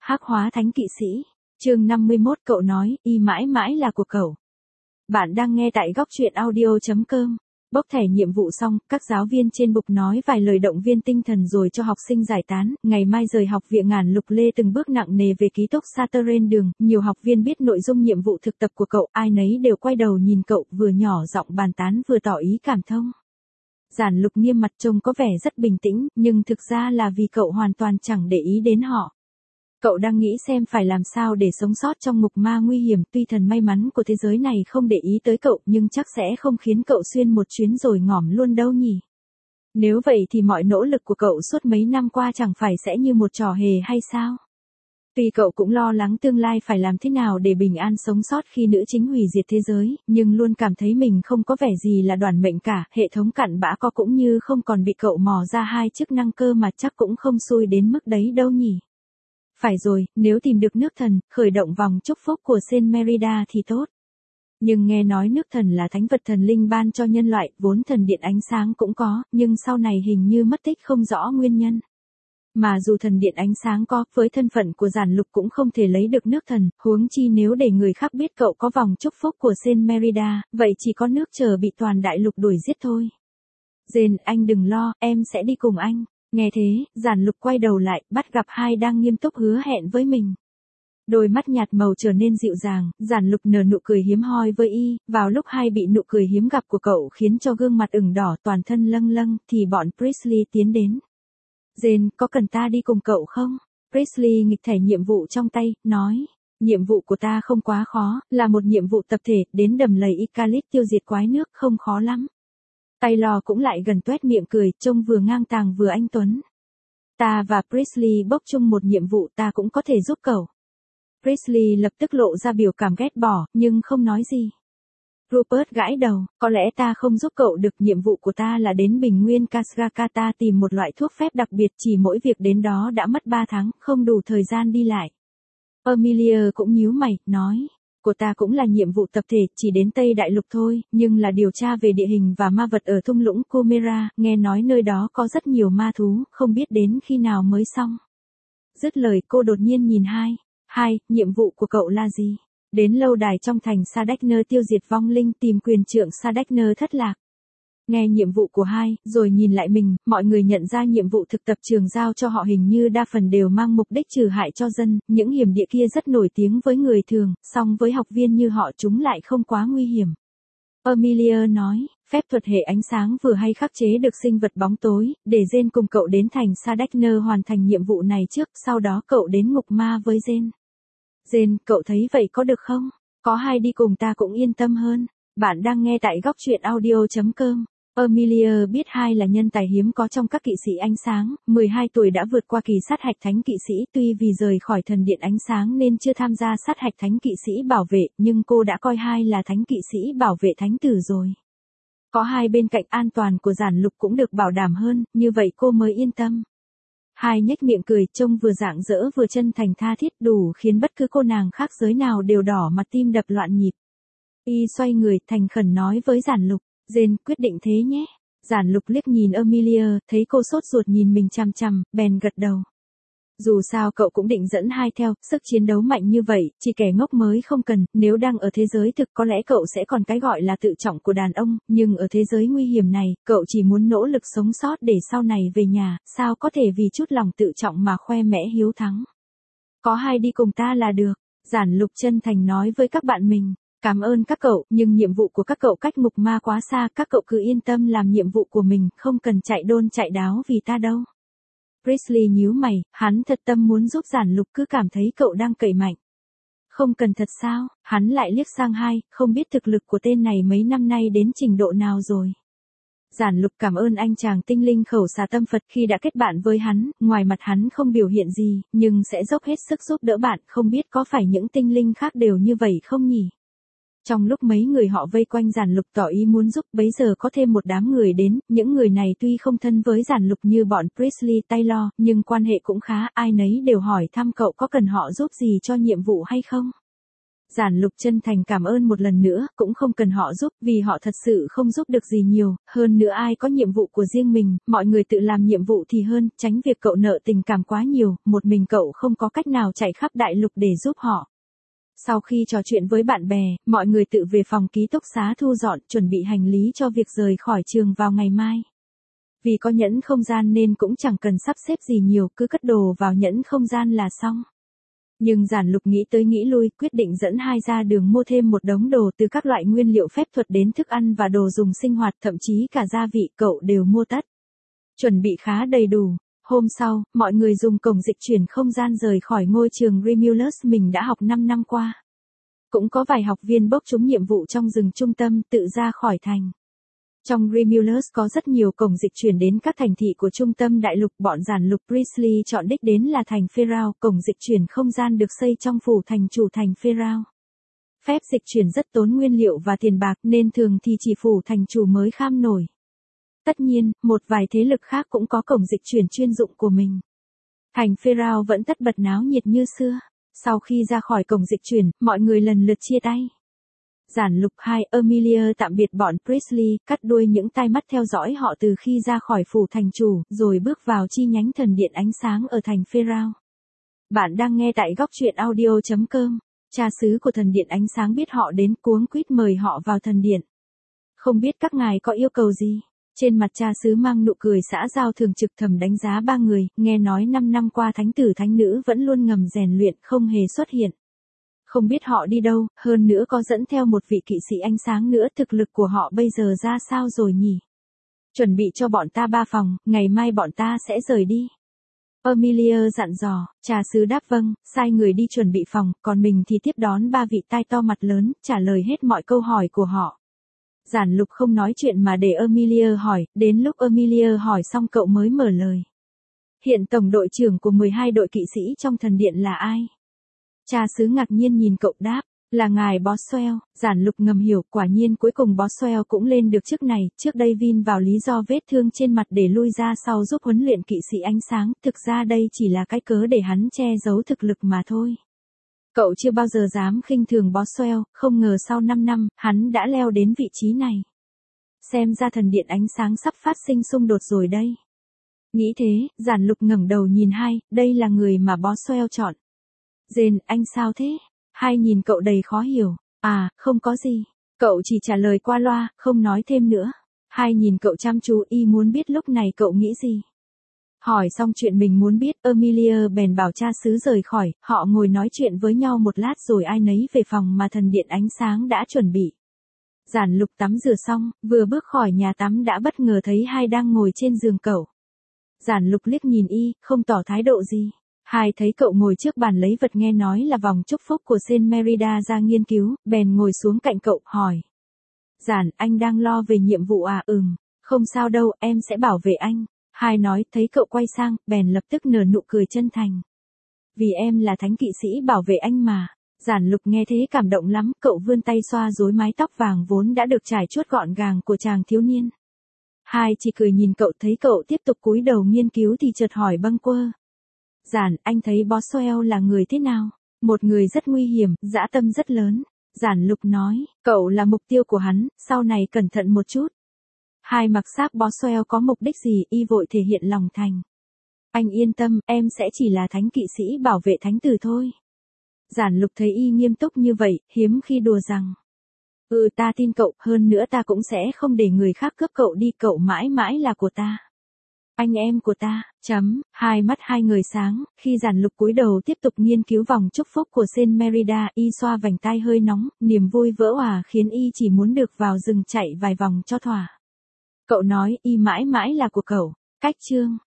Hắc hóa thánh kỵ sĩ. Chương 51 cậu nói, y mãi mãi là của cậu. Bạn đang nghe tại góc truyện audio.com. Bốc thẻ nhiệm vụ xong, các giáo viên trên bục nói vài lời động viên tinh thần rồi cho học sinh giải tán. Ngày mai rời học viện Ngàn Lục Lê từng bước nặng nề về ký túc xá Terrain đường. Nhiều học viên biết nội dung nhiệm vụ thực tập của cậu, ai nấy đều quay đầu nhìn cậu, vừa nhỏ giọng bàn tán vừa tỏ ý cảm thông. Giản Lục nghiêm mặt trông có vẻ rất bình tĩnh, nhưng thực ra là vì cậu hoàn toàn chẳng để ý đến họ. Cậu đang nghĩ xem phải làm sao để sống sót trong ngục ma nguy hiểm, tuy thần may mắn của thế giới này không để ý tới cậu, nhưng chắc sẽ không khiến cậu xuyên một chuyến rồi ngỏm luôn đâu nhỉ. Nếu vậy thì mọi nỗ lực của cậu suốt mấy năm qua chẳng phải sẽ như một trò hề hay sao? Tuy cậu cũng lo lắng tương lai phải làm thế nào để bình an sống sót khi nữ chính hủy diệt thế giới, nhưng luôn cảm thấy mình không có vẻ gì là đoản mệnh cả, hệ thống cặn bã có cũng như không còn bị cậu mò ra hai chức năng cơ mà chắc cũng không xui đến mức đấy đâu nhỉ. Phải rồi, nếu tìm được nước thần, khởi động vòng chúc phúc của Saint Merida thì tốt. Nhưng nghe nói nước thần là thánh vật thần linh ban cho nhân loại, vốn thần điện ánh sáng cũng có, nhưng sau này hình như mất tích không rõ nguyên nhân. Mà dù thần điện ánh sáng có, với thân phận của Giản Lục cũng không thể lấy được nước thần, huống chi nếu để người khác biết cậu có vòng chúc phúc của Saint Merida, vậy chỉ có nước chờ bị toàn đại lục đuổi giết thôi. Jane, anh đừng lo, em sẽ đi cùng anh. Nghe thế, Giản Lục quay đầu lại, bắt gặp Hai đang nghiêm túc hứa hẹn với mình. Đôi mắt nhạt màu trở nên dịu dàng, Giản Lục nở nụ cười hiếm hoi với y, vào lúc Hai bị nụ cười hiếm gặp của cậu khiến cho gương mặt ửng đỏ toàn thân lâng lâng, thì bọn Priestley tiến đến. Jane, có cần ta đi cùng cậu không? Priestley nghịch thẻ nhiệm vụ trong tay, nói. Nhiệm vụ của ta không quá khó, là một nhiệm vụ tập thể, đến đầm lầy Icalit tiêu diệt quái nước, không khó lắm. Taylor cũng lại gần tuét miệng cười, trông vừa ngang tàng vừa anh tuấn. Ta và Priestley bốc chung một nhiệm vụ, ta cũng có thể giúp cậu. Priestley lập tức lộ ra biểu cảm ghét bỏ, nhưng không nói gì. Rupert gãi đầu, có lẽ ta không giúp cậu được, nhiệm vụ của ta là đến bình nguyên Kasrakata tìm một loại thuốc phép đặc biệt, chỉ mỗi việc đến đó đã mất 3 tháng, không đủ thời gian đi lại. Amelia cũng nhíu mày, nói. Của ta cũng là nhiệm vụ tập thể, chỉ đến Tây Đại Lục thôi, nhưng là điều tra về địa hình và ma vật ở thung lũng Chimera, nghe nói nơi đó có rất nhiều ma thú, không biết đến khi nào mới xong. Dứt lời cô đột nhiên nhìn Hai, nhiệm vụ của cậu là gì? Đến lâu đài trong thành Sadekner tiêu diệt vong linh, tìm quyền trượng Sadekner thất lạc. Nghe nhiệm vụ của Hai, rồi nhìn lại mình, mọi người nhận ra nhiệm vụ thực tập trường giao cho họ hình như đa phần đều mang mục đích trừ hại cho dân, những hiểm địa kia rất nổi tiếng với người thường, song với học viên như họ chúng lại không quá nguy hiểm. Amelia nói, phép thuật hệ ánh sáng vừa hay khắc chế được sinh vật bóng tối, để Jane cùng cậu đến thành Sadekner hoàn thành nhiệm vụ này trước, sau đó cậu đến ngục ma với Jane. Jane, cậu thấy vậy có được không? Có Hai đi cùng ta cũng yên tâm hơn. Bạn đang nghe tại góc truyện audio.com. Amelia biết Hai là nhân tài hiếm có trong các kỵ sĩ ánh sáng, 12 tuổi đã vượt qua kỳ sát hạch thánh kỵ sĩ, tuy vì rời khỏi thần điện ánh sáng nên chưa tham gia sát hạch thánh kỵ sĩ bảo vệ, nhưng cô đã coi Hai là thánh kỵ sĩ bảo vệ thánh tử rồi. Có Hai bên cạnh, an toàn của Giản Lục cũng được bảo đảm hơn, như vậy cô mới yên tâm. Hai nhếch miệng cười, trông vừa rạng rỡ vừa chân thành tha thiết, đủ khiến bất cứ cô nàng khác giới nào đều đỏ mặt tim đập loạn nhịp. Y xoay người, thành khẩn nói với Giản Lục. Jane, quyết định thế nhé. Giản Lục liếc nhìn Amelia, thấy cô sốt ruột nhìn mình chằm chằm, bèn gật đầu. Dù sao cậu cũng định dẫn Hai theo, sức chiến đấu mạnh như vậy, chỉ kẻ ngốc mới không cần, nếu đang ở thế giới thực có lẽ cậu sẽ còn cái gọi là tự trọng của đàn ông, nhưng ở thế giới nguy hiểm này, cậu chỉ muốn nỗ lực sống sót để sau này về nhà, sao có thể vì chút lòng tự trọng mà khoe mẽ hiếu thắng. Có Hai đi cùng ta là được, Giản Lục chân thành nói với các bạn mình. Cảm ơn các cậu, nhưng nhiệm vụ của các cậu cách ngục ma quá xa, các cậu cứ yên tâm làm nhiệm vụ của mình, không cần chạy đôn chạy đáo vì ta đâu. Priestley nhíu mày, hắn thật tâm muốn giúp Giản Lục, cứ cảm thấy cậu đang cậy mạnh. Không cần thật sao? Hắn lại liếc sang Hai, không biết thực lực của tên này mấy năm nay đến trình độ nào rồi. Giản Lục cảm ơn anh chàng tinh linh khẩu xà tâm Phật khi đã kết bạn với hắn, ngoài mặt hắn không biểu hiện gì, nhưng sẽ dốc hết sức giúp đỡ bạn, không biết có phải những tinh linh khác đều như vậy không nhỉ? Trong lúc mấy người họ vây quanh Giản Lục tỏ ý muốn giúp, bấy giờ có thêm một đám người đến, những người này tuy không thân với Giản Lục như bọn Priestley Taylor, nhưng quan hệ cũng khá, ai nấy đều hỏi thăm cậu có cần họ giúp gì cho nhiệm vụ hay không. Giản Lục chân thành cảm ơn một lần nữa, cũng không cần họ giúp, vì họ thật sự không giúp được gì nhiều, hơn nữa ai có nhiệm vụ của riêng mình, mọi người tự làm nhiệm vụ thì hơn, tránh việc cậu nợ tình cảm quá nhiều, một mình cậu không có cách nào chạy khắp đại lục để giúp họ. Sau khi trò chuyện với bạn bè, mọi người tự về phòng ký túc xá thu dọn, chuẩn bị hành lý cho việc rời khỏi trường vào ngày mai. Vì có nhẫn không gian nên cũng chẳng cần sắp xếp gì nhiều, cứ cất đồ vào nhẫn không gian là xong. Nhưng Giản Lục nghĩ tới nghĩ lui, quyết định dẫn hai ra đường mua thêm một đống đồ, từ các loại nguyên liệu phép thuật đến thức ăn và đồ dùng sinh hoạt, thậm chí cả gia vị cậu đều mua tất. Chuẩn bị khá đầy đủ. Hôm sau, mọi người dùng cổng dịch chuyển không gian rời khỏi ngôi trường Remulus mình đã học 5 năm qua. Cũng có vài học viên bốc trúng nhiệm vụ trong rừng trung tâm tự ra khỏi thành. Trong Remulus có rất nhiều cổng dịch chuyển đến các thành thị của trung tâm đại lục, bọn Giản Lục Priestley chọn đích đến là thành Pharaoh, cổng dịch chuyển không gian được xây trong phủ thành chủ thành Pharaoh. Phép dịch chuyển rất tốn nguyên liệu và tiền bạc nên thường thì chỉ phủ thành chủ mới kham nổi. Tất nhiên, một vài thế lực khác cũng có cổng dịch chuyển chuyên dụng của mình. Thành Pharaoh vẫn tất bật náo nhiệt như xưa. Sau khi ra khỏi cổng dịch chuyển, mọi người lần lượt chia tay. Giản Lục 2, Amelia tạm biệt bọn Priestley, cắt đuôi những tai mắt theo dõi họ từ khi ra khỏi phủ thành chủ, rồi bước vào chi nhánh thần điện ánh sáng ở thành Pharaoh. Bạn đang nghe tại góc truyện audio.com. Cha xứ của thần điện ánh sáng biết họ đến, cuống quýt mời họ vào thần điện. Không biết các ngài có yêu cầu gì? Trên mặt cha xứ mang nụ cười xã giao, thường trực thầm đánh giá ba người, nghe nói 5 năm qua thánh tử thánh nữ vẫn luôn ngầm rèn luyện, không hề xuất hiện. Không biết họ đi đâu, hơn nữa có dẫn theo một vị kỵ sĩ ánh sáng nữa, thực lực của họ bây giờ ra sao rồi nhỉ? Chuẩn bị cho bọn ta 3 phòng, ngày mai bọn ta sẽ rời đi. Amelia dặn dò, cha xứ đáp vâng, sai người đi chuẩn bị phòng, còn mình thì tiếp đón 3 vị tai to mặt lớn, trả lời hết mọi câu hỏi của họ. Giản Lục không nói chuyện mà để Amelia hỏi, đến lúc Amelia hỏi xong cậu mới mở lời. Hiện tổng đội trưởng của 12 đội kỵ sĩ trong thần điện là ai? Cha xứ ngạc nhiên nhìn cậu đáp, là ngài Boswell. Giản Lục ngầm hiểu, quả nhiên cuối cùng Boswell cũng lên được chức này, trước đây Vin vào lý do vết thương trên mặt để lui ra sau giúp huấn luyện kỵ sĩ ánh sáng, thực ra đây chỉ là cái cớ để hắn che giấu thực lực mà thôi. Cậu chưa bao giờ dám khinh thường Boswell, không ngờ sau 5 năm, hắn đã leo đến vị trí này. Xem ra thần điện ánh sáng sắp phát sinh xung đột rồi đây. Nghĩ thế, Giản Lục ngẩng đầu nhìn hai, đây là người mà Boswell chọn. Jane, anh sao thế? Hai nhìn cậu đầy khó hiểu. À, không có gì. Cậu chỉ trả lời qua loa, không nói thêm nữa. Hai nhìn cậu chăm chú, y muốn biết lúc này cậu nghĩ gì. Hỏi xong chuyện mình muốn biết, Amelia bèn bảo cha xứ rời khỏi, họ ngồi nói chuyện với nhau một lát rồi ai nấy về phòng mà thần điện ánh sáng đã chuẩn bị. Giản Lục tắm rửa xong, vừa bước khỏi nhà tắm đã bất ngờ thấy hai đang ngồi trên giường cậu. Giản Lục liếc nhìn y, không tỏ thái độ gì. Hai thấy cậu ngồi trước bàn lấy vật nghe nói là vòng chúc phúc của Saint Merida ra nghiên cứu, bèn ngồi xuống cạnh cậu, hỏi. Giản, anh đang lo về nhiệm vụ à? Không sao đâu, em sẽ bảo vệ anh. Hai nói, thấy cậu quay sang, bèn lập tức nở nụ cười chân thành. Vì em là thánh kỵ sĩ bảo vệ anh mà. Giản Lục nghe thế cảm động lắm, cậu vươn tay xoa rối mái tóc vàng vốn đã được trải chuốt gọn gàng của chàng thiếu niên. Hai chỉ cười nhìn cậu, thấy cậu tiếp tục cúi đầu nghiên cứu thì chợt hỏi bâng quơ. Giản, anh thấy Boswell là người thế nào? Một người rất nguy hiểm, dã tâm rất lớn. Giản Lục nói, cậu là mục tiêu của hắn, sau này cẩn thận một chút. Hai mặc xác Boswell có mục đích gì, y vội thể hiện lòng thành. Anh yên tâm, em sẽ chỉ là thánh kỵ sĩ bảo vệ thánh tử thôi. Giản Lục thấy y nghiêm túc như vậy, hiếm khi đùa rằng. Ta tin cậu, hơn nữa ta cũng sẽ không để người khác cướp cậu đi, cậu mãi mãi là của ta. Anh em của ta, hai mắt hai người sáng, khi Giản Lục cúi đầu tiếp tục nghiên cứu vòng chúc phúc của Saint Merida, y xoa vành tai hơi nóng, niềm vui vỡ òa khiến y chỉ muốn được vào rừng chạy vài vòng cho thỏa. Cậu nói, y mãi mãi là của cậu. Cách chương